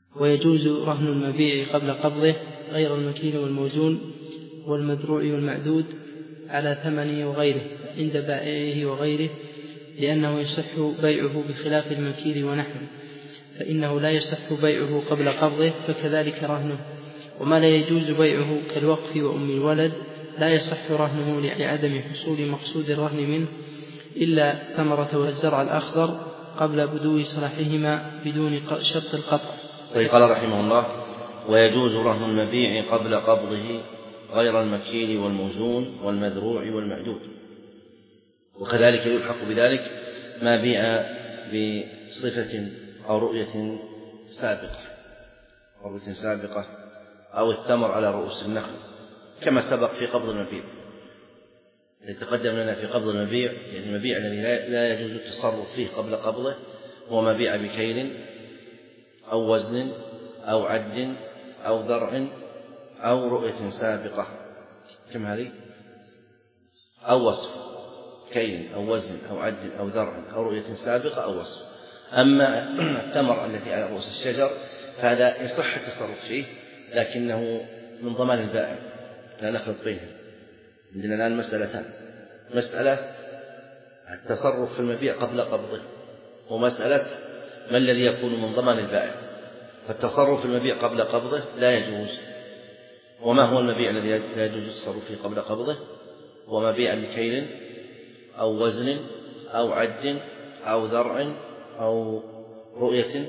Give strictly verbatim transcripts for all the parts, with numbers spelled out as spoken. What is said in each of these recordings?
ويجوز رهن المبيع قبل قبضه غير المكيل والموزون والمدروع والمعدود على ثمنه وغيره عند بائعه وغيره، لأنه يصح بيعه بخلاف المكيل ونحوه، فإنه لا يصح بيعه قبل قبضه، فكذلك رهنه. وما لا يجوز بيعه كالوقف وأم الولد لا يصح رهنه لعدم حصول مقصود الرهن منه إلا ثمرة والزرع الأخضر قبل بدو صلاحهما بدون شرط القطع. طيب، قال رحمه الله: ويجوز رهن المبيع قبل قبضه غير المكيل والموزون والمذروع والمعدود، وكذلك يلحق بذلك ما بيع بصفة أو رؤية سابقة أو رؤية سابقة أو الثمر على رؤوس النخل، كما سبق في قبض المبيع. يتقدم لنا في قبض المبيع يعني المبيع الذي لا يجوز التصرف فيه قبل قبضه هو ما بيع بكيل أو وزن أو عد أو ذرع أو رؤية سابقة، كم هذه؟ أو وصف، كيل أو وزن أو عد أو ذرع أو رؤية سابقة أو وصف. أما الثمر الذي على رؤوس الشجر فهذا يصح التصرف فيه، لكنه من ضمان البائع، لا نخلط بينهم. عندنا الآن مسألتان: مسألة التصرف في المبيع قبل قبضه، ومسألة ما الذي يكون من ضمان البائع. فالتصرف في المبيع قبل قبضه لا يجوز. وما هو المبيع الذي لا يجوز التصرف فيه قبل قبضه؟ وما بيع بكيل أو وزن أو عد أو ذرع أو رؤية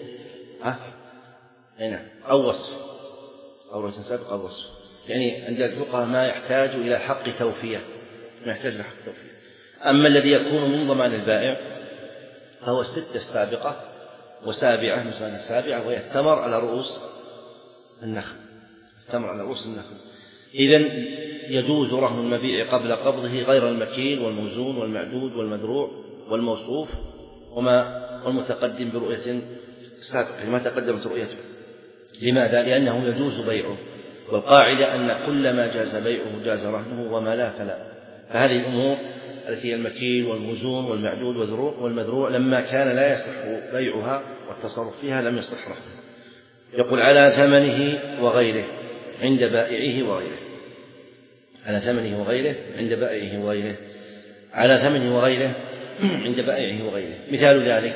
هنا أو وصف أو رؤية سابقة أو وصف. يعني عند الفقهاء ما يحتاج إلى حق توفية، ما يحتاج إلى حق توفية. أما الذي يكون من ضمان البائع فهو الستة السابقة وسابعة، مثلا السابعة وهي الثمر على رؤوس النخل، الثمر على رؤوس النخل. إذن يجوز رهن المبيع قبل قبضه غير المكيل والموزون والمعدود والمدروع والموصوف وما والمتقدم برؤية سابقة ما تقدمت رؤيته. لماذا؟ لأنه يجوز بيعه، والقاعدة أن كل ما جاز بيعه جاز رهنه وما لا فلا. فهذه الأمور التي هي المكيل والموزون والمعدود والمدروع لما كان لا يصح بيعها والتصرف فيها لم يصح رهنه. يقول: على ثمنه وغيره عند بائعه وغيره. على ثمنه وغيره عند بائعه وغيره. على ثمنه وغيره عند بائعه وغيره. مثال ذلك: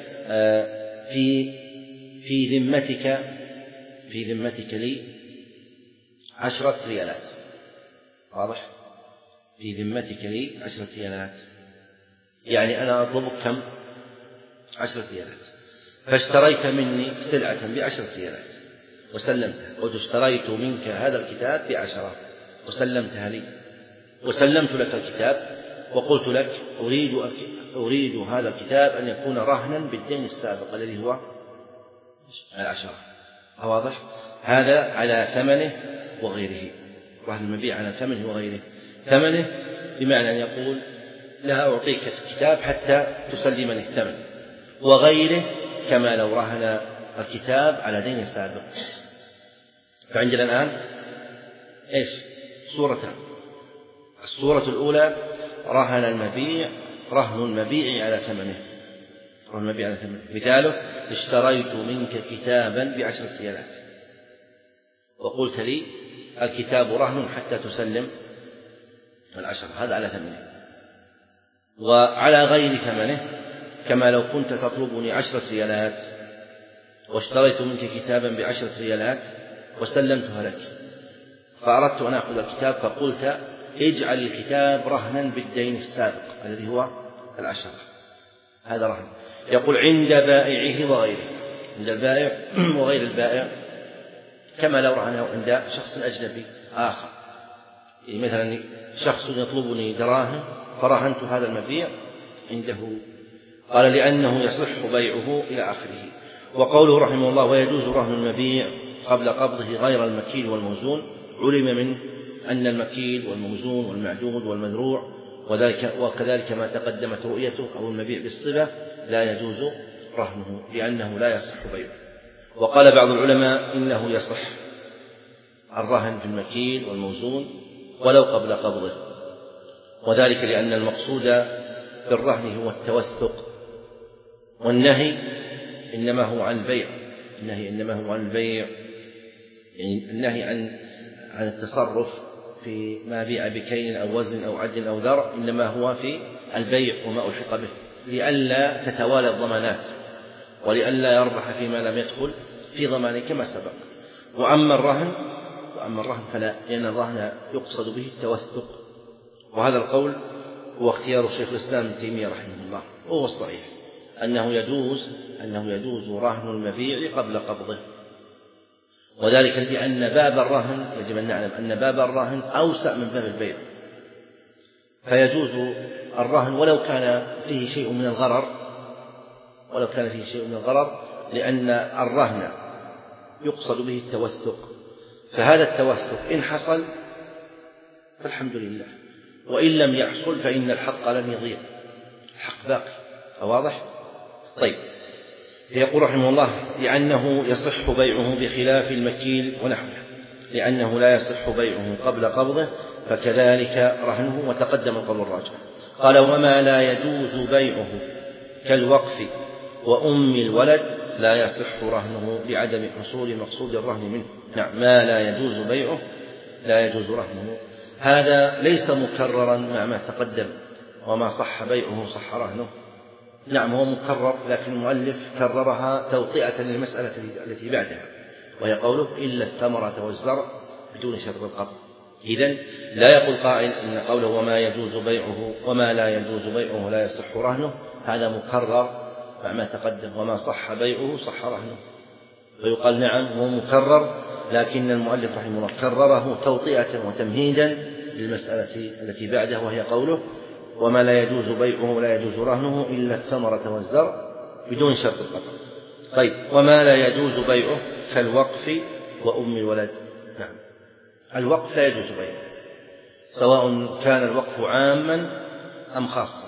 في في ذمتك في ذمتك لي عشرة ريالات. واضح؟ في ذمتك لي عشرة ريالات، يعني أنا أطلبك كم؟ عشرة ريالات. فاشتريت مني سلعة بعشرة ريالات وسلمتها، قلت: اشتريت منك هذا الكتاب بعشرة وسلمتها لي، وسلمت لك الكتاب وقلت لك أريد أريد هذا الكتاب أن يكون رهنا بالدين السابق الذي هو العشرة. واضح؟ هذا على ثمنه وغيره. رهن المبيع على ثمنه وغيره. ثمنه بمعنى أن يقول: لا أعطيك الكتاب حتى تسلمني الثمن، وغيره كما لو رهن الكتاب على دين سابق. فعندنا الآن إيش؟ صورتان. الصورة الأولى رهن المبيع رهن المبيع على ثمنه رهن المبيع على ثمنه. مثاله: اشتريت منك كتابا بعشرة ريالات وقلت لي الكتاب رهن حتى تسلم العشرة، هذا على ثمنه. وعلى غير ثمنه كما لو كنت تطلبني عشرة ريالات واشتريت منك كتابا بعشرة ريالات وسلمتها لك، فأردت أن أخذ الكتاب فقلت: اجعل الكتاب رهنا بالدين السابق الذي هو العشرة، هذا رهن. يقول: عند بائعه وغيره. عند البائع وغير البائع كما لو رهنه عند شخص أجنبي آخر. يعني مثلا شخص يطلبني دراهم فرهنت هذا المبيع عنده. قال: لأنه يصح بيعه إلى آخره. وقوله رحمه الله: ويجوز رهن المبيع قبل قبضه غير المكيل والموزون، علم منه أن المكيل والموزون والمعدود والمذروع وذلك وكذلك ما تقدمت رؤيته أو المبيع بالصفة لا يجوز رهنه لأنه لا يصح بيعه. وقال بعض العلماء إنه يصح الرهن في المكيل والموزون ولو قبل قبضه، وذلك لأن المقصود بالرهن هو التوثق، والنهي إنما هو عن البيع، النهي إنما هو عن البيع، يعني النهي عن عن التصرف في ما بيع بكيل أو وزن أو عد أو ذر، إنما هو في البيع وما ألحق به، لئلا تتوالى الضمانات ولئلا يربح فيما لم يدخل في ضمانه كما سبق. وأما الرهن وأما الرهن فلا، لأن الرهن يقصد به التوثق، وهذا القول هو اختيار شيخ الإسلام ابن تيمية رحمه الله، وهو الصحيح أنه يجوز أنه يجوز رهن المبيع قبل قبضه، وذلك بأن باب الرهن يجب أن نعلم أن باب الرهن أوسع من باب البيع، فيجوز الرهن ولو كان فيه شيء من الغرر ولو كان فيه شيء من الغرر لأن الرهن يقصد به التوثق، فهذا التوثق إن حصل فالحمد لله، وإن لم يحصل فإن الحق لن يضيع، الحق باقي. واضح؟ طيب، يقول رحمه الله: لأنه يصح بيعه بخلاف المكيل ونحوه، لأنه لا يصح بيعه قبل قبضه فكذلك رهنه، وتقدم القول الراجح. قال: وما لا يجوز بيعه كالوقف وأم الولد لا يصح رهنه لعدم حصول مقصود الرهن منه. نعم، ما لا يجوز بيعه لا يجوز رهنه، هذا ليس مكررا مع ما تقدم، وما صح بيعه صح رهنه. نعم هو مكرر، لكن المؤلف كررها توطئة للمسألة التي بعدها، وهي قوله: إلا الثمرة والزرع بدون شرط القطع. إذن لا يقول قائل إن قوله وما يجوز بيعه وما لا يجوز بيعه لا يصح رهنه هذا مكرر مع ما تقدم، وما صح بيعه صح رهنه، فيقال نعم هو مكرر، لكن المؤلف رحمه الله كرره توطئة وتمهيدا للمسألة التي بعده، وهي قوله: وما لا يجوز بيعه ولا يجوز رهنه إلا الثمرة والزرع بدون شرط القطع. طيب، وما لا يجوز بيعه كالوقف وأم الولد. نعم، الوقف لا يجوز بيعه، سواء كان الوقف عاما أم خاصا.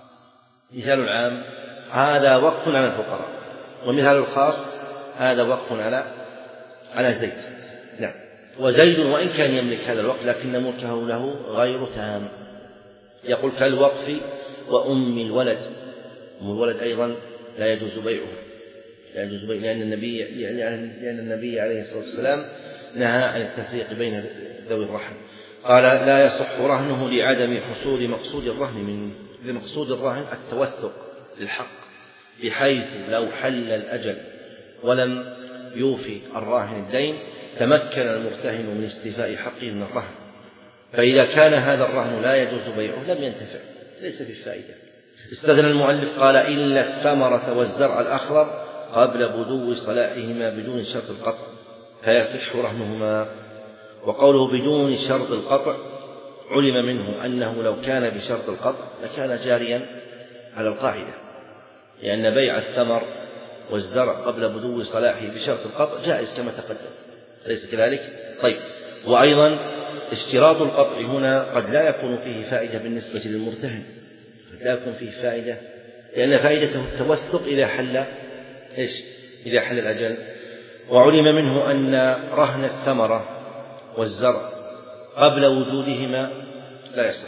مثال العام: هذا وقف على الفقراء، ومثال الخاص: هذا وقف على على زيد. نعم، وزيد وإن كان يملك هذا الوقف لكن ملكه له غير تام. يقول: كالوقف وأم الولد. أم الولد أيضا لا يجوز بيعه، لا يجوز بيعه لأن النبي لأن النبي عليه الصلاة والسلام نهى عن التفريق بين ذوي الرحم. قال: لا يصح رهنه لعدم حصول مقصود الرهن منه. لمقصود الرهن التوثق للحق، بحيث لو حل الأجل ولم يوفي الراهن الدين تمكن المرتهن من استيفاء حقه من الرهن، فإذا كان هذا الرهن لا يجوز بيعه لم ينتفع، ليس في فائدة. استثنى المؤلف قال: إلا الثمرة والزرع الأخضر قبل بدو صلاحهما بدون شرط القطع فيصح رهنهما. وقوله بدون شرط القطع علم منه أنه لو كان بشرط القطع لكان جاريا على القاعدة، لأن بيع الثمر والزرع قبل بدو صلاحه بشرط القطع جائز كما تقدم، أليس كذلك؟ طيب، وأيضا اشتراط القطع هنا قد لا يكون فيه فائدة بالنسبة للمرتهن، قد لا يكون فيه فائدة لأن فائدته التوثق إذا حل إيش؟ إذا حل الأجل. وعلم منه أن رهن الثمرة والزرع قبل وجودهما لا يصح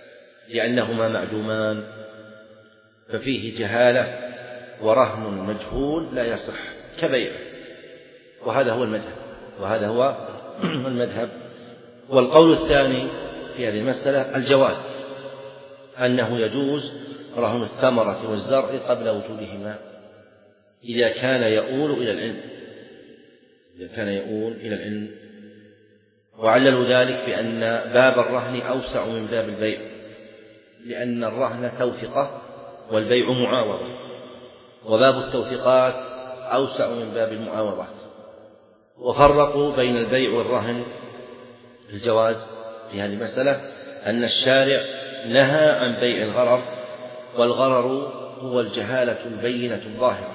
لأنهما معدومان، ففيه جهالة، ورهن مجهول لا يصح كبيعه، وهذا هو المذهب وهذا هو المذهب. والقول الثاني في هذه المسألة الجواز، أنه يجوز رهن الثمرة والزرع قبل وجودهما إذا كان يؤول إلى العلم إذا كان يؤول إلى العلم وعللوا ذلك بأن باب الرهن أوسع من باب البيع، لأن الرهن توثقة والبيع معاوضة، وباب التوثيقات أوسع من باب المعاوضات. وفرقوا بين البيع والرهن الجواز في هذه المسألة أن الشارع نهى عن بيع الغرر، والغرر هو الجهالة البينة الظاهرة.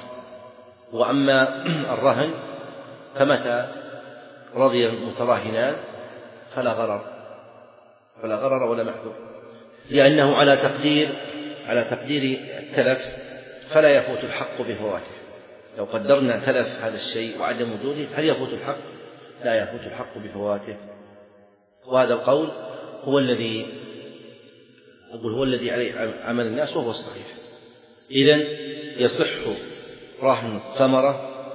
وأما الرهن فمتى رضي المتراهنان فلا غرر فلا غرر ولا محذور، لأنه على تقدير على تقدير التلف فلا يفوت الحق بفواته. لو قدرنا تلف هذا الشيء وعدم وجوده هل يفوت الحق؟ لا يفوت الحق بفواته. وهذا القول هو الذي أقول هو الذي عليه عمل الناس وهو الصحيح. إذن يصح رهن الثمرة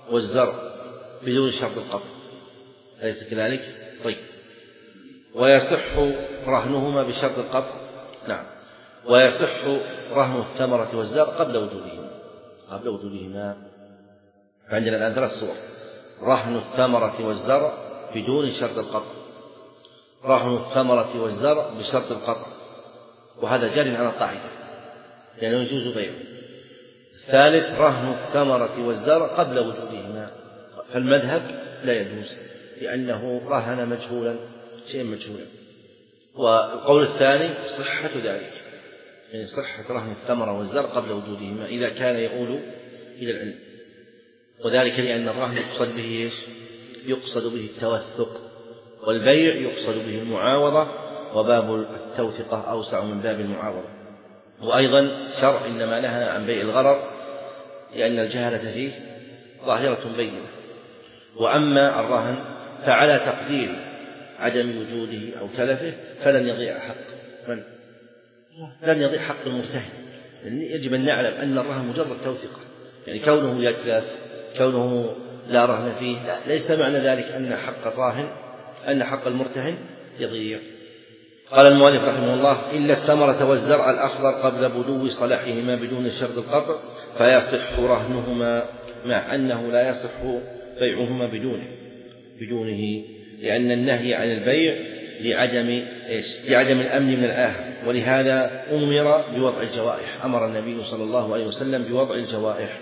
والزرع بدون شرط القطع، أليس كذلك؟ طيب، ويصح رهنهما بشرط القطع، نعم، ويصح رهن الثمرة والزرع قبل وجودهما قبل وجودهما فعندنا الآن ثلاث صور: رهن الثمرة والزرع بدون شرط القطع، رهن الثمرة والزرع بشرط القطع، وهذا جار على القاعدة لأنه يجوز بيعه. الثالث رهن الثمرة والزرع قبل وجودهما، فالمذهب لا يجوز لأنه رهن مجهولا شيئا مجهولا. والقول الثاني صحة ذلك، يعني صحة رهن الثمرة والزرع قبل وجودهما إذا كان يؤول إلى العلم، وذلك لأن الرهن يقصد به إيش؟ يقصد به التوثق، والبيع يقصد به المعاوضة، وباب التوثقة أوسع من باب المعاوضة. وأيضا شرع إنما نهى عن بيع الغرر لأن الجهلة فيه ظاهرة بينة. وأما الرهن فعلى تقدير عدم وجوده أو تلفه فلن يضيع حق من؟ لن يضيع حق المرتهن. يجب أن نعلم أن الرهن مجرد توثيقة، يعني كونه يتلف، كونه لا رهن فيه، ليس معنى ذلك أن حق الراهن أن حق المرتهن يضيع. قال المؤلف رحمه الله: إلا الثمرة والزرع الأخضر قبل بدو صلاحهما بدون شرط القطع فيصح رهنهما، مع أنه لا يصح بيعهما بدونه بدونه لأن النهي عن البيع لعدم إيش؟ لعدم الأمن من الآهة، ولهذا أمر بوضع الجوائح. أمر النبي صلى الله عليه وسلم بوضع الجوائح،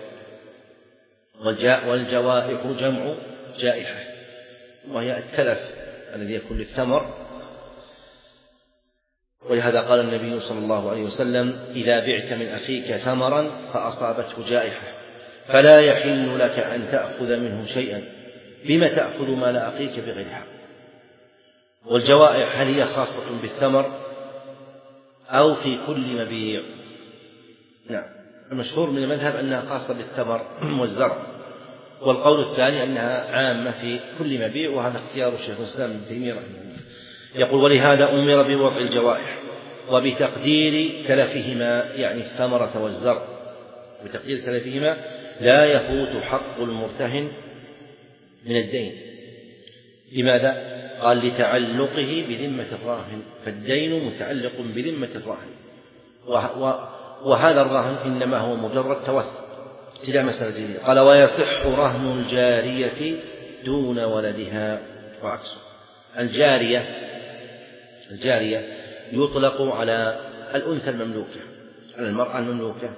والجوائح جمع جائحة، وهي التلف الذي يكون للثمر. ولهذا قال النبي صلى الله عليه وسلم: إذا بعت من أخيك ثمرا فأصابته جائحة فلا يحل لك أن تأخذ منه شيئا، بما تأخذ مال أخيك بغير حق. والجوائح هل هي خاصة بالثمر أو في كل مبيع؟ نعم، المشهور من المذهب أنها خاصة بالثمر والزرع، والقول الثاني أنها عامة في كل مبيع، وهذا اختيار الشيخ الإسلام ابن تيمية رحمه الله. يقول: ولهذا أمر بوضع الجوائح وبتقدير تلفهما، يعني الثمرة والزرع، بتقدير تلفهما لا يفوت حق المرتهن من الدين. لماذا؟ قال: لتعلقه بذمة الراهن، فالدين متعلق بذمة الراهن، وهذا الراهن إنما هو مجرد توثق. إلى مسألة جديدة، قال: ويصح رهن الجارية دون ولدها وعكسه. الجارية الجارية يطلق على الأنثى المملوكة، على المرأة المملوكة،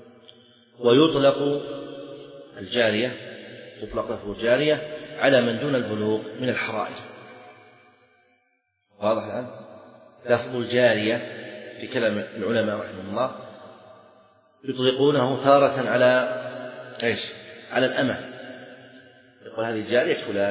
ويطلق الجارية يطلق لفظ الجارية على من دون البلوغ من الحرائر. واضح الآن؟ لفظ الجارية في كلام العلماء رحمه الله يطلقونه تارة على إيش؟ على الأمة، يقول: هذه جارية فلان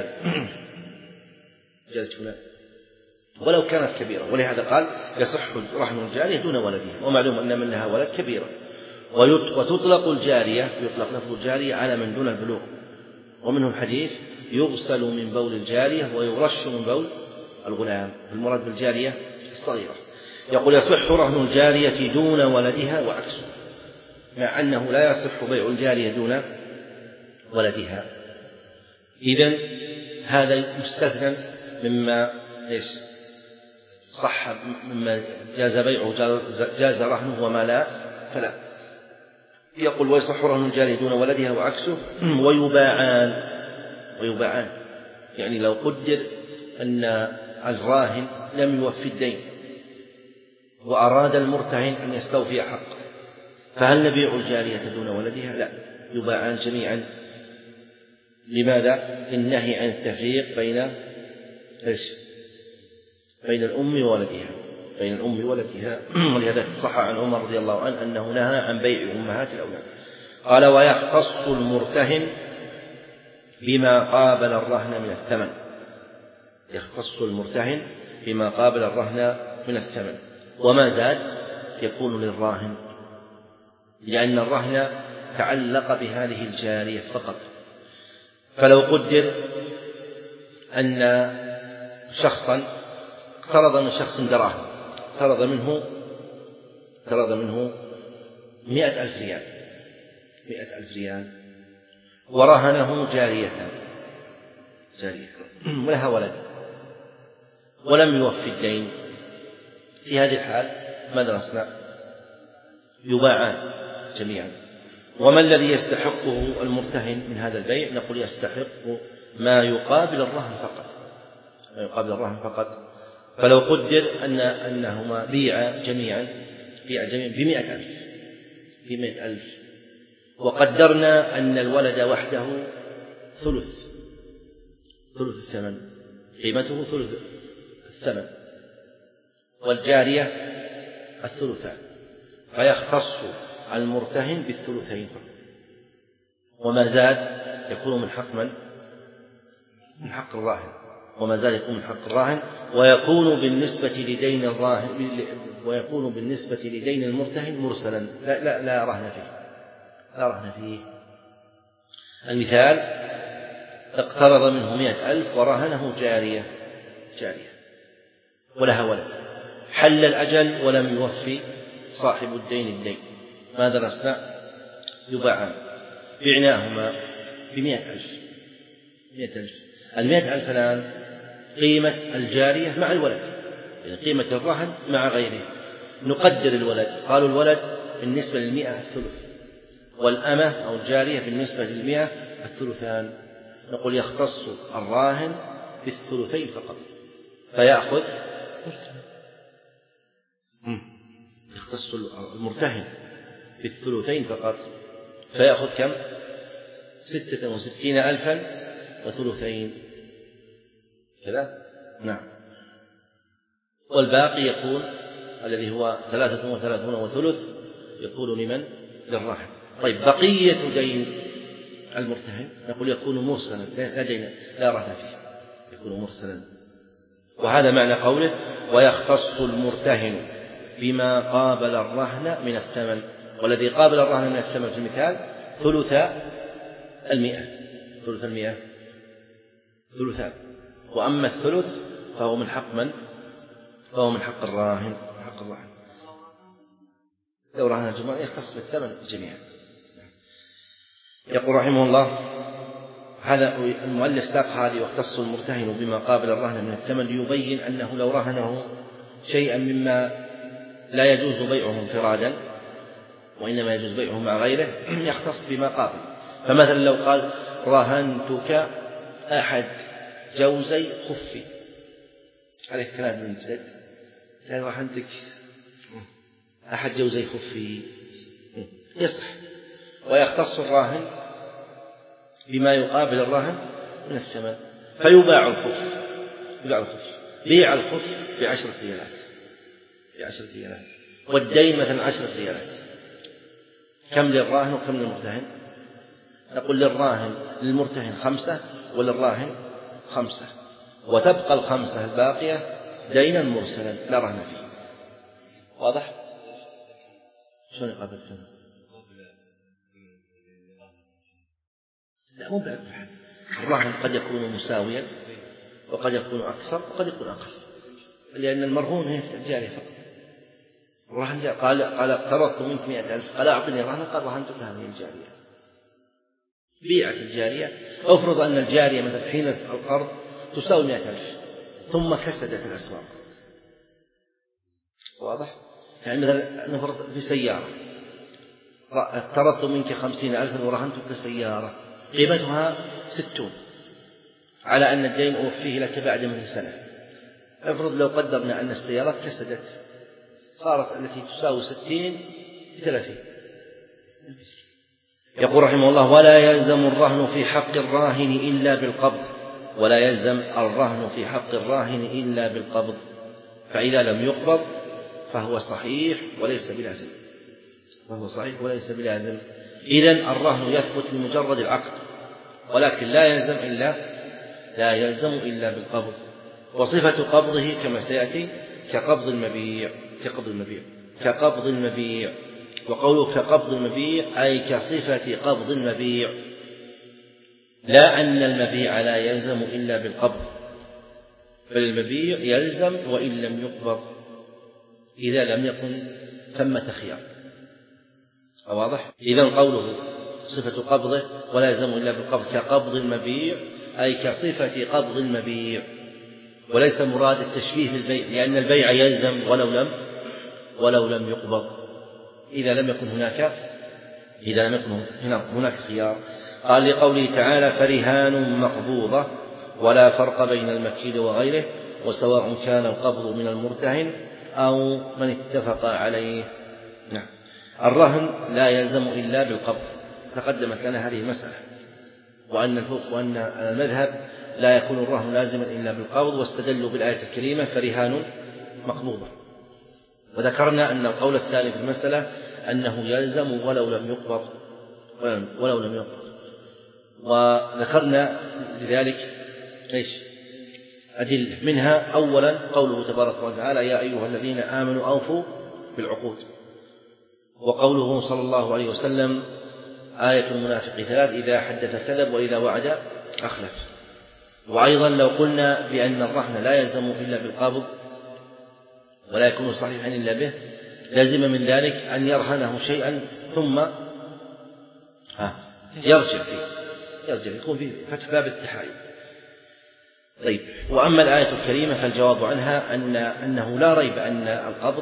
جارية فلان ولو كانت كبيرة. ولهذا قال: يصح رهن الجارية دون ولدها، ومعلوم أن من لها ولد كبيرة. وتطلق الجارية يطلق لفظ الجارية على من دون البلوغ، ومنه الحديث: يغسل من بول الجارية ويرش من بول الغلام. المراد بالجارية الصغيرة. يقول: يصح رهن الجارية دون ولدها وعكسه، مع أنه لا يصح بيع الجارية دون ولدها. إذن هذا مستثنى مما إيش؟ صح، مما جاز بيعه جاز رهنه، وما لا فلا. يقول: ويصح رهن الجارية دون ولدها وعكسه. ويباعان ويباعان يعني لو قدر أن الراهن لم يوفي الدين وأراد المرتهن أن يستوفي حقه، فهل نبيع الجارية دون ولدها؟ لا، يباعان جميعا. لماذا؟ للنهي عن التفريق بين إيش؟ بين الأم وولدها بين الأم وولدها ولهذا صح عن عمر رضي الله عنه أنه نهى عن بيع أمهات الأولاد. قال: ويختص المرتهن بما قابل الرهن من الثمن يختص المرتهن بما قابل الرهن من الثمن وما زاد يكون للراهن، لأن الرهن تعلق بهذه الجارية فقط. فلو قدر أن شخصا اقترض من شخص دراهم، اقترض منه اقترض منه مئة ألف ريال مئة ألف ريال ورهنه جارية جارية ولها ولد ولم يوفي الدين، في هذه الحال ماذا نصنع؟ يباعان جميعا. وما الذي يستحقه المرتهن من هذا البيع؟ نقول يستحق ما يقابل الرهن فقط، ما يقابل الرهن فقط. فلو قدر أن أنهما بيعا جميعا بيعا جميعا بمئة ألف بمئة ألف، وقدرنا أن الولد وحده ثلث ثلث الثمن، قيمته ثلث الثمن، والجارية الثلثان، فيختص المرتهن بالثلثين فقط، وما زاد يكون من حق من؟ من حق الراهن، وما زاد يكون من حق الراهن، ويكون بالنسبة لدين الراهن ويكون بالنسبة لدين المرتهن مرسلا، لا, لا, لا رهن فيه لا رهن فيه. المثال: اقترض منه مئة ألف ورهنه جارية جارية ولها ولد، حل الأجل ولم يوفي صاحب الدين الدين، ماذا نصنع؟ يباعان، بعناهما بمئة ألف مئة ألف. المئة ألف الآن قيمة الجارية مع الولد، يعني قيمة الرهن مع غيره. نقدر الولد، قالوا الولد بالنسبة للمئة الثلث، والأمة أو الجارية بالنسبة للمئة الثلثان. نقول يختص الراهن بالثلثين فقط فيأخذ يختص المرتهن بالثلثين فقط فيأخذ كم؟ ستة وستين ألفا وثلثين كذا، نعم. والباقي يكون الذي هو ثلاثة وثلاثون وثلث يكون لمن؟ للراهن. طيب بقية دين المرتهن نقول يكون مرسلا، لا دين لا رهن فيه، يكون مرسلا. وهذا معنى قوله: ويختص المرتهن بما قابل الرهن من الثمن. والذي قابل الرهن من الثمن في المثال ثلث المئة ثلث المئة ثلثان، وأما الثلث فهو من حق من؟ فهو من حق الراهن حق الراهن لو رهن الجمال يختص بالثمن جميعا. يقول رحمه الله: هذا المؤلف ساق هذه: واختص المرتهن بما قابل الرهن من الثمن، ليبين أنه لو رهنه شيئا مما لا يجوز بيعه انفرادا وإنما يجوز بيعه مع غيره يختص بما قابل. فمثلا لو قال: رهنتك أحد جوزي خفي، عليه كلام من جد، قال: رهنتك أحد جوزي خفي، يصح. ويختص الراهن بما يقابل الرهن من الثمن، فيباع الخف يباع الخف بيع الخف بعشرة ريالات بعشرة ريالات والدين مثلا عشرة ريالات. كم للراهن وكم للمرتهن؟ نقول للراهن للمرتهن خمسة وللراهن خمسة، وتبقى الخمسة الباقية دينا مرسلا لا رهن فيه. واضح؟ شلون يقابل الثمن؟ لا مو بالأكثر، الرهن قد يكون مساويا وقد يكون أكثر وقد يكون أقل، لأن المرهون هي الجارية فقط. الرهن قال قال اقترضت منك مئة ألف، قال أعطني رهنا، قال رهنتك هذه الجارية. بيعت الجارية، أفرض أن الجارية مثلا حين القرض تساوي مئة ألف ثم كسدت الأسواق. واضح؟ يعني مثلا نفرض في سيارة اقترضت منك خمسين ألفا ورهنتك سيارة قيمتها ستون، على أن الدين أوفيه لك بعد مثل سنة. افرض لو قدرنا أن السيارة كسدت صارت التي تساوي ستين بثلاثين. يقول رحمه الله: ولا يلزم الرهن في حق الراهن إلا بالقبض ولا يلزم الرهن في حق الراهن إلا بالقبض فإذا لم يقبض فهو صحيح وليس بلازم فهو صحيح وليس بلازم. إذن الرهن يثبت بمجرد العقد، ولكن لا يلزم إلا لا يلزم إلا بالقبض. وصفة قبضه كما سيأتي كقبض المبيع كقبض المبيع كقبض المبيع وقوله كقبض المبيع أي كصفة قبض المبيع، لا أن المبيع لا يلزم إلا بالقبض، بل المبيع يلزم وإن لم يقبض إذا لم يكن ثمة خيار. واضح؟ إذن قوله صفة قبضه ولا يلزم إلا بالقبض كقبض المبيع، أي كصفة قبض المبيع، وليس مراد التشبيه بالبيع، لأن البيع يلزم ولو لم ولو لم يقبض إذا لم يكن هناك إذا لم يكن هناك خيار. قال لقوله تعالى فرهان مقبوضة ولا فرق بين المكيل وغيره وسواء كان القبض من المرتهن أو من اتفق عليه. نعم. الرهن لا يلزم إلا بالقبض، تقدمت لنا هذه المسألة، وأن وأن المذهب لا يكون الرهن لازما إلا بالقبض، واستدلوا بالآية الكريمة فرهان مقبوضة. وذكرنا أن القول الثاني في المسألة أنه يلزم ولو لم يقبض ولو لم يقبض وذكرنا لذلك إيش أدلة، منها أولا قوله تبارك وتعالى يا أيها الذين آمنوا أوفوا بالعقود، وقوله صلى الله عليه وسلم آية المنافق ثلاث إذا حدث كذب وإذا وعد أخلف. وأيضا لو قلنا بأن الرهن لا يلزم إلا بالقبض ولا يكون صحيحا إلا به لازم من ذلك أن يرهنه شيئا ثم ها يرجع فيه يرجع يكون في فتح باب التحايل. طيب، وأما الآية الكريمة فالجواب عنها أن أنه لا ريب أن القبض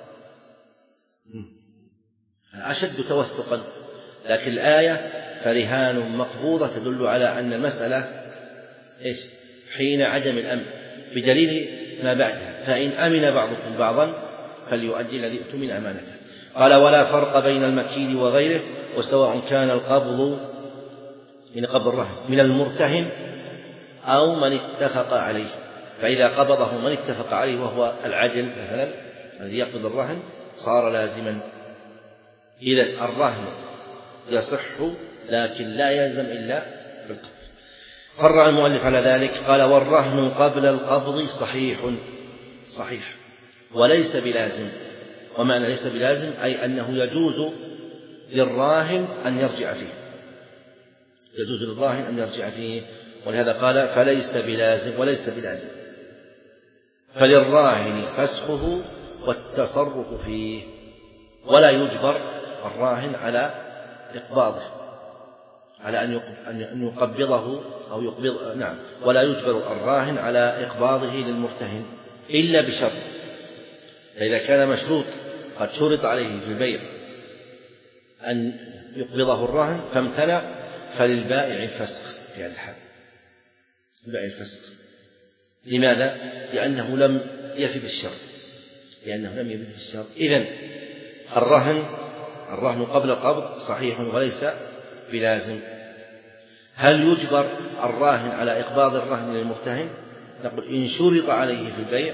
أشد توثقا، لكن الآية فرهان مقبوضة تدل على أن المسألة إيش حين عدم الأمن بدليل ما بعدها، فإن أمن بعضكم بعضا فليؤدي الذي اؤتمن أمانته. قال ولا فرق بين المكيل وغيره وسواء كان القبض من قبض الرهن من المرتهن أو من اتفق عليه، فإذا قبضه من اتفق عليه وهو العدل مثلا الذي يقبض الرهن صار لازما. إذا الرهن يصح لكن لا يلزم إلا بالقبض. فرع المؤلف على ذلك قال والرهن قبل القبض صحيح صحيح وليس بلازم. ومعنى ليس بلازم أي أنه يجوز للراهن أن يرجع فيه يجوز للراهن أن يرجع فيه ولهذا قال فليس بلازم وليس بلازم فللراهن فسخه والتصرف فيه، ولا يجبر الراهن على إقباضه على أن يقبضه أو يقبض نعم ولا يجبر الراهن على إقباضه للمرتهن إلا بشرط، فإذا كان مشروط قد شرط عليه في البيع أن يقبضه الراهن فامتنع فللبائع الفسخ في هذا الحال البائع الفسخ. لماذا؟ لأنه لم يفي بالشرط لأنه لم يفي بالشرط. إذن الرهن الرهن قبل القبض صحيح وليس بلازم. هل يجبر الراهن على إقباض الرهن للمرتهن؟ نقول إن شرط عليه في البيع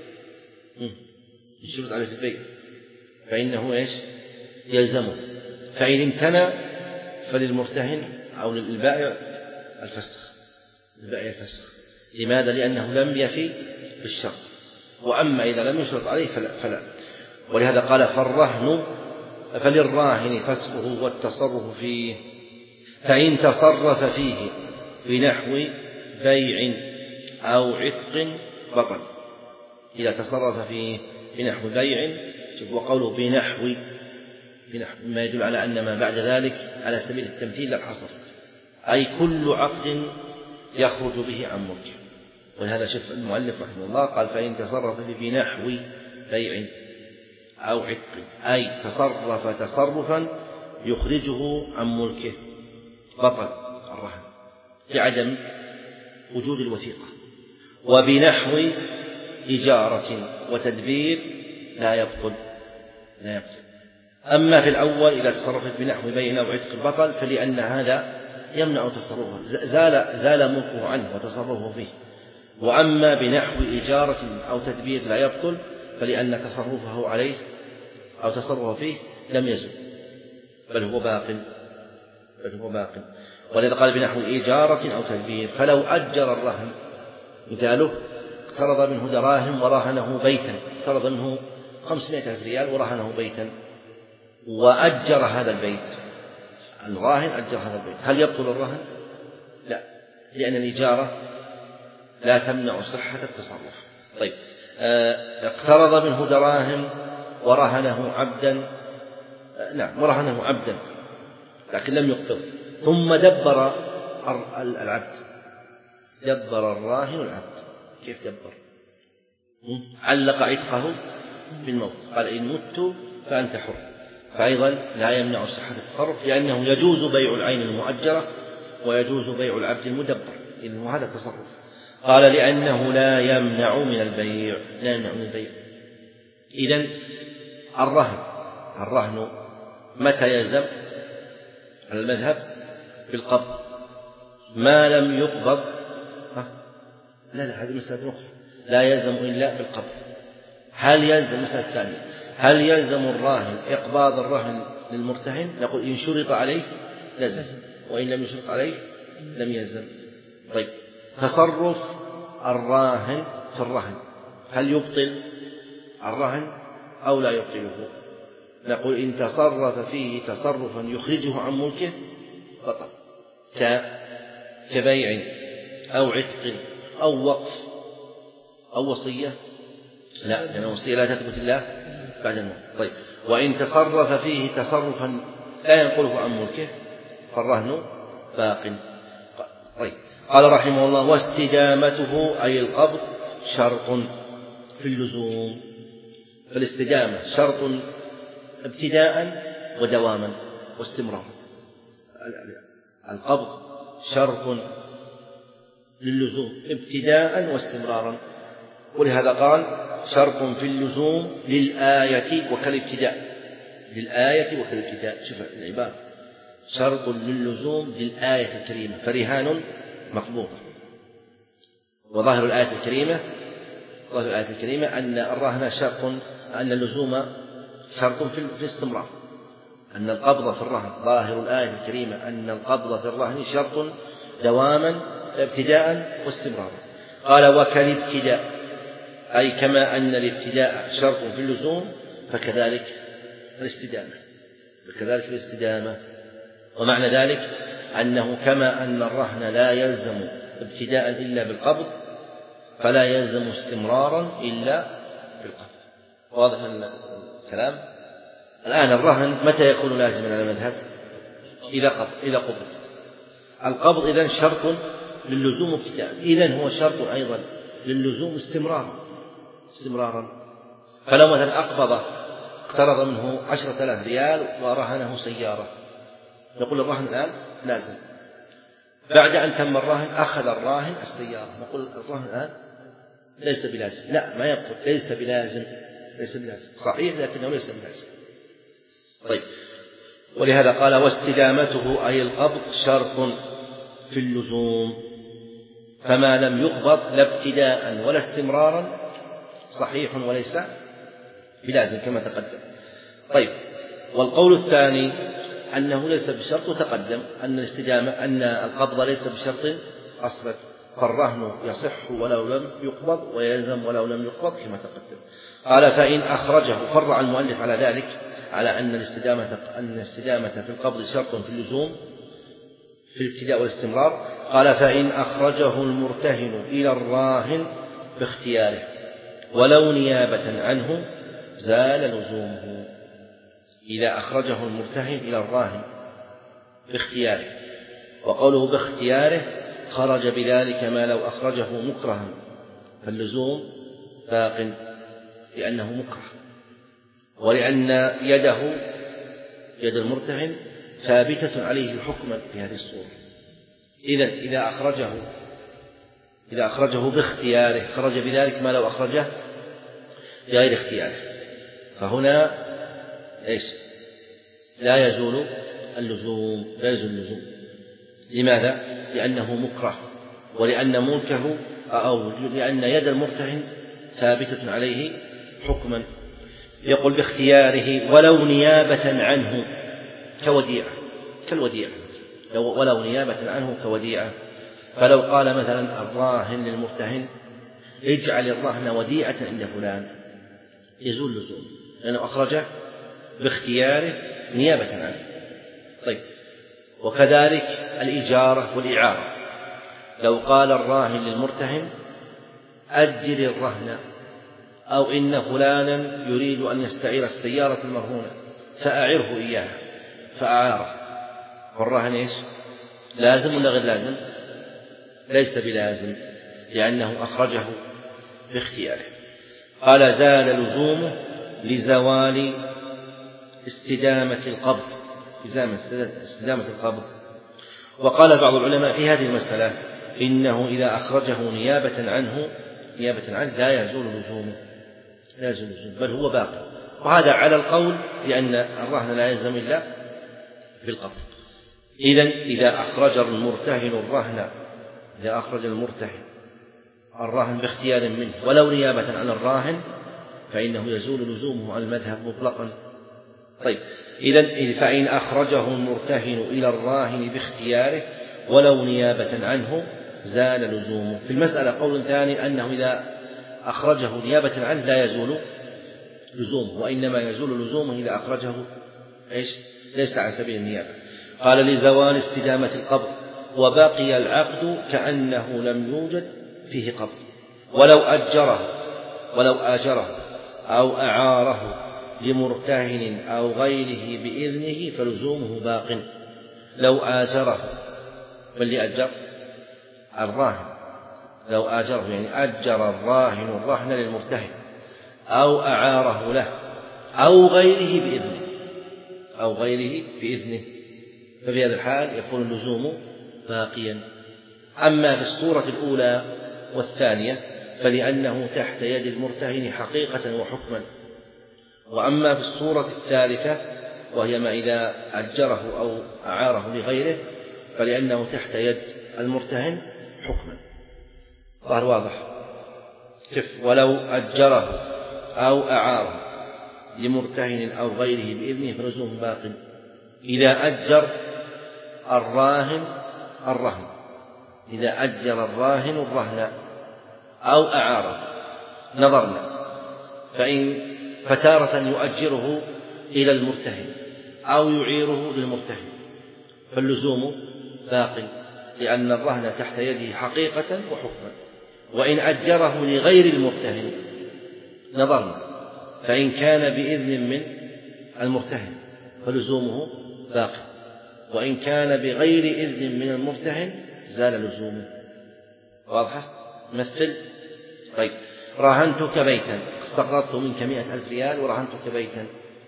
إن شرط عليه في البيع فإنه إيش يلزمه، فإن امتنع فللمرتهن أو للبائع الفسخ البائع الفسخ. لماذا؟ لأنه لم يفي بالشرط، وأما إذا لم يشرط عليه فلا, فلا. ولهذا قال فالرهن فللراهن فسخه والتصرف فيه، فإن تصرف فيه بنحو بيع أو عتق بطل. إذا تصرف فيه بنحو بيع وقوله بنحو بنحو ما يدل على أن ما بعد ذلك على سبيل التمثيل لا الحصر، أي كل عقد يخرج به عن ملكه. ولهذا شوف المؤلف رحمه الله قال فإن تصرف فيه بنحو بيع أو عتق أي تصرف تصرفا يخرجه عن ملكه بطل الرهن بعدم وجود الوثيقة. وبنحو إجارة وتدبير لا يبطل لا يبطل. أما في الأول إذا تصرفت بنحو بيع أو عتق البطل فلأن هذا يمنع تصرفه زال زال ملكه عنه وتصرفه فيه. وأما بنحو إجارة أو تدبير لا يبطل فلأن تصرفه عليه أو تصرفه فيه لم يزل بل هو باق بل هو باق. ولذا قال بنحو إجارة أو تدبير فلو أجر الرهن مثاله اقترض منه دراهم ورهنه بيتا، اقترض منه خمسمائة ألف ريال ورهنه بيتا وأجر هذا البيت، الراهن أجر هذا البيت، هل يبطل الرهن؟ لا، لأن الإجارة لا تمنع صحة التصرف. طيب، اقترض منه دراهم ورهنه عبدا نعم ورهنه عبدا لكن لم يقبض. ثم دبر العبد، دبر الراهن العبد. كيف دبر؟ علق عتقه بالموت، قال إن مت فأنت حر، فأيضا لا يمنع صحة التصرف، لأنه يجوز بيع العين المؤجرة ويجوز بيع العبد المدبر، إذن هذا تصرف. قال لأنه لا يمنع من البيع، لا يمنع من البيع. إذن الرهن الرهن متى يلزم؟ على المذهب بالقبض، ما لم يقبض لا لا هذه مسألة أخرى، لا يلزم إلا بالقبض. هل يلزم مسألة ثانية، هل يلزم الراهن إقباض الرهن للمرتهن؟ نقول إن شرط عليه لزم، وإن لم يشرط عليه لم يلزم. طيب، تصرف الراهن في الرهن هل يبطل الرهن أو لا يبطله؟ نقول إن تصرف فيه تصرفا يخرجه عن ملكه بطل، كبيع أو عتق أو وقف أو وصية، لا، لأن الوصية لا تثبت إلا بعد الموت. طيب، وإن تصرف فيه تصرفا لا ينقله عن ملكه فالرهن باق. طيب، قال رحمه الله: واستدامته أي القبض شرط في اللزوم. فالاستدامة شرط ابتداء ودواما واستمرارا. القبض شرط للزوم ابتداء واستمرارا، ولهذا قال شرط في اللزوم للآية وكالابتداء، للآية وكالابتداء. شوف العبارة، شرط للزوم للآية الكريمة، فرهان مقبوض. وظاهر الآية الكريمة ظاهر الآية الكريمة أن الرهن شرط، أن اللزوم شرط في الاستمرار، أن القبض في الرهن، ظاهر الآية الكريمة أن القبض في الرهن شرط دواما ابتداء واستمرارا. قال: وكالابتداء، أي كما أن الابتداء شرط في اللزوم فكذلك الاستدامة، فكذلك الاستدامة. ومعنى ذلك أنه كما أن الرهن لا يلزم ابتداء إلا بالقبض فلا يلزم استمرارا إلا بالقبض. واضح الكلام؟ الآن الرهن متى يكون لازما على المذهب؟ إذا قبض إذا قبض القبض إذن شرط للزوم ابتداء، إذن هو شرط أيضا للزوم استمرارا استمرارا فلو مثلا أقبض اقترض منه عشرة آلاف ريال ورهنه سيارة، نقول الرهن الآن لازم. بعد أن تم الرهن أخذ الراهن السيارة، نقول الرهن الآن ليس بلازم. لا، ما يقول ليس بلازم، ليس بلازم صحيح لكنه ليس بلازم. طيب، ولهذا قال: واستدامته أي القبض شرط في اللزوم، فما لم يقبض لا ابتداء ولا استمرارا صحيح وليس بلازم كما تقدم. طيب، والقول الثاني أنه ليس بشرط، وتقدم أن الاستدامة أن القبض ليس بشرط أصلا، فالرهن يصح ولو لم يقبض ويلزم ولو لم يقبض كما تقدم. قال: فإن أخرجه، فرع المؤلف على ذلك على أن الاستدامة أن الاستدامة في القبض شرط في اللزوم في الابتداء والاستمرار. قال: فإن أخرجه المرتهن إلى الراهن باختياره ولو نيابة عنه زال لزومه. إذا أخرجه المرتهن إلى الراهن باختياره، وقوله باختياره خرج بذلك ما لو أخرجه مكرها، فاللزوم باق لأنه مكره، ولأن يده يد المرتهن ثابتة عليه حكما في هذه الصورة. إذن إذا أخرجه إذا أخرجه باختياره خرج بذلك ما لو أخرجه بغير اختياره، فهنا إيش؟ لا يزول اللزوم، لا يزول اللزوم. لماذا؟ لأنه مكره، ولأن ملكه أو لأن يد المرتهن ثابتة عليه حكما. يقول باختياره ولو نيابة عنه كوديعة، كالوديعة ولو نيابة عنه كوديعة. فلو قال مثلا الراهن للمرتهن: اجعل الرهن وديعة عند فلان، يزول اللزوم لأنه أخرجه باختياره نيابة عنه. طيب، وكذلك الإجارة والإعارة، لو قال الراهن للمرتهن: أجل الرهن، أو إن فلانا يريد أن يستعير السيارة المرهونة فأعره إياها، فأعاره، والرهن إيش؟ لازم ولا غير لازم؟ ليس بلازم، لأنه أخرجه باختياره. قال زال لزومه لزوال استدامة القبض، استدامة القبض. وقال بعض العلماء في هذه المسألة إنه إذا أخرجه نيابة عنه نيابة عنه لا يزول لزومه، لا يزول لزومه بل هو باقي. وهذا على القول بأن الرهن لا يلزم إلا بالقبض. إذن إذا أخرج المرتهن الرهن إذا أخرج المرتهن الرهن باختيار منه ولو نيابة عن الراهن فإنه يزول لزومه عن المذهب مطلقا. طيب، إذن فإن أخرجه المرتهن إلى الراهن باختياره ولو نيابة عنه زال لزومه. في المسألة قول ثاني أنه إذا أخرجه نيابة عنه لا يزول لزومه، وإنما يزول لزومه إذا أخرجه إيش؟ ليس على سبيل النيابة. قال لزوال استدامة القبض وبقي العقد كأنه لم يوجد فيه قبض، ولو أجره ولو آجره أو أعاره لمرتهن أو غيره بإذنه فلزومه باق. لو آجره، فاللي أجر الراهن، لو آجره يعني أجر الراهن الرهن للمرتهن أو أعاره له أو غيره بإذنه أو غيره بإذنه ففي هذا الحال يكون اللزوم باقيا. أما في الصورة الأولى والثانية فلأنه تحت يد المرتهن حقيقة وحكما. وأما في الصورة الثالثة وهي ما إذا أجره أو أعاره لغيره فلأنه تحت يد المرتهن حكما. ظهر واضح؟ كيف؟ ولو أجره أو أعاره لمرتهن أو غيره بإذنه فلزوم باق. إذا أجر الراهن الرهن إذا أجر الراهن الرهن أو أعاره نظرنا، فإن فتارة يؤجره إلى المرتهن أو يعيره للمرتهن فاللزوم باق، لأن الرهن تحت يده حقيقة وحكما. وإن أجره لغير المرتهن نظرنا، فإن كان بإذن من المرتهن فلزومه باق، وإن كان بغير إذن من المرتهن زال لزومه. واضحة؟ مثل. طيب، راهنتك بيتا، استقرضت منك مئة ألف ريال ورهنتك بيتا،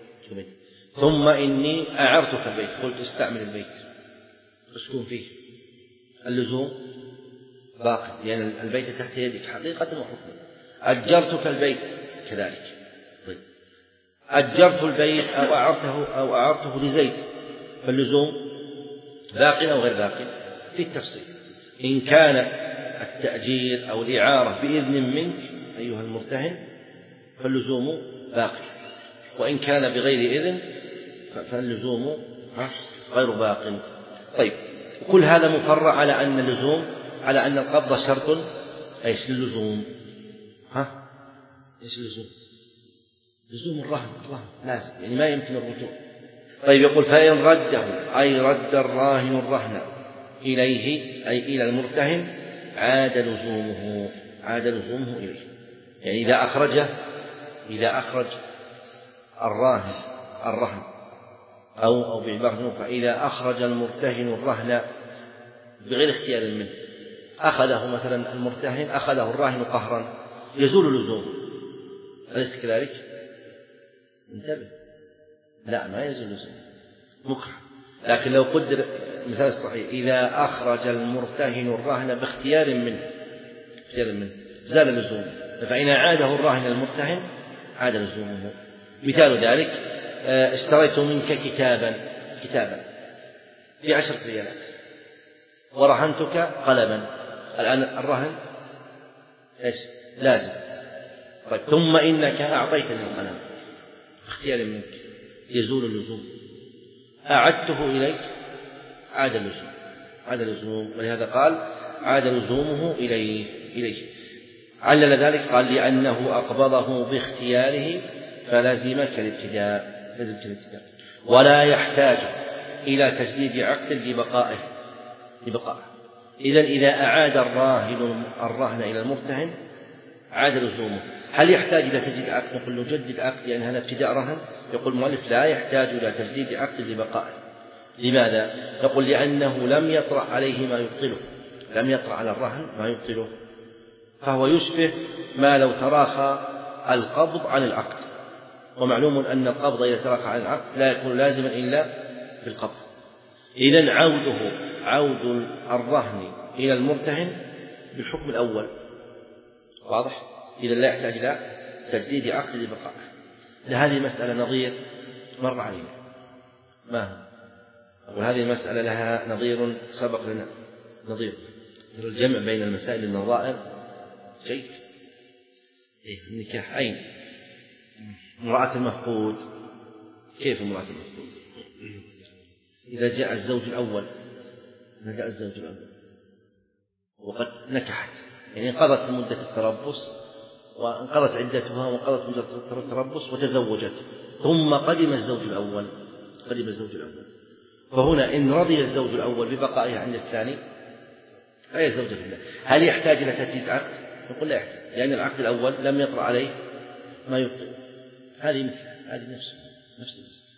ثم إني أعرتك البيت، قلت استعمل البيت اسكن فيه، اللزوم باقي لأن يعني البيت تحت يدك حقيقة وحكما. أجرتك البيت كذلك. طيب، أجرت البيت أو أعرته أو أعرته لزيد فاللزوم باق أو غير باق في التفصيل. إن كان التأجير أو الإعارة بإذن منك أيها المرتهن فاللزوم باق، وإن كان بغير إذن فاللزوم غير باق. طيب، كل هذا مفرع على أن اللزوم على أن القبض شرط إيش للزوم؟ ها؟ إيش اللزوم؟ لزوم الرهن، الرهن لازم يعني ما يمكن الرجوع. طيب، يقول فإن رده أي رد الراهن الرهن إليه أي إلى المرتهن عاد لزومه عاد لزومه إليه. يعني إذا أخرجه إذا أخرج الراهن الرهن أو أو بعبارة أخرى إذا أخرج المرتهن الرهن بغير اختيار منه، أخذه مثلا المرتهن أخذه الراهن قهرا يزول لزومه، أليس كذلك؟ انتبه، لا ما يزول لزومه مكره. لكن لو قدر مثال صحيح إذا أخرج المرتهن الرهن باختيار منه اختيار منه زال لزومه، فإن عاده الراهن المرتهن عاد لزومه. مثال ذلك اشتريت منك كتابا كتابا بعشرة ريالات ورهنتك قلما، الآن الرهن ايش لازم. طيب، ثم إنك أعطيتني القلم باختيار منك يزول اللزوم، أعدته إليك عاد اللزوم عاد اللزوم ولهذا قال عاد لزومه إليه إليه علل ذلك قال لأنه أقبضه باختياره فلزمك الابتداء لزمك الابتداء ولا يحتاج إلى تجديد عقد لبقائه لبقائه. إذن إذا أعاد الراهن الرهن إلى المرتهن عاد لزومه. هل يحتاج إلى تجديد عقد؟ نقول نجدد عقد لأن هذا ابتداء رهن. يقول المؤلف لا يحتاج إلى تجديد عقد لبقائه، لماذا؟ نقول لأنه لم يطرأ عليه ما يبطله، لم يطرأ على الرهن ما يبطله، فهو يشبه ما لو تراخى القبض عن العقد، ومعلوم أن القبض إذا تراخى عن العقد لا يكون لازما إلا في القبض. إذن عوده عود الرهن إلى المرتهن بالحكم الأول، واضح؟ إذا لا يحتاج إلى تجديد عقد لبقاء. لهذه المسألة نظير مر علينا، ما هو؟ وهذه المسألة لها نظير سبق لنا، نظير الجمع بين المسائل النظائر جيد. إيه النكاح أين؟ امرأة المفقود، كيف امرأة المفقود؟ إذا جاء الزوج الأول، إذا جاء الزوج الأول وقد نكحت، يعني انقضت مدة التربص وانقضت عدتها وانقضت مدة التربص وتزوجت، ثم قدم الزوج الأول، قدم الزوج الأول، فهنا إن رضي الزوج الأول ببقائها عند الثاني فهي زوجة لله. هل يحتاج إلى تجديد عقد؟ نقول لا يحتاج، لأن العقد الأول لم يطرأ عليه ما يبطل. هذه مثل هذه نفس نفس المسألة.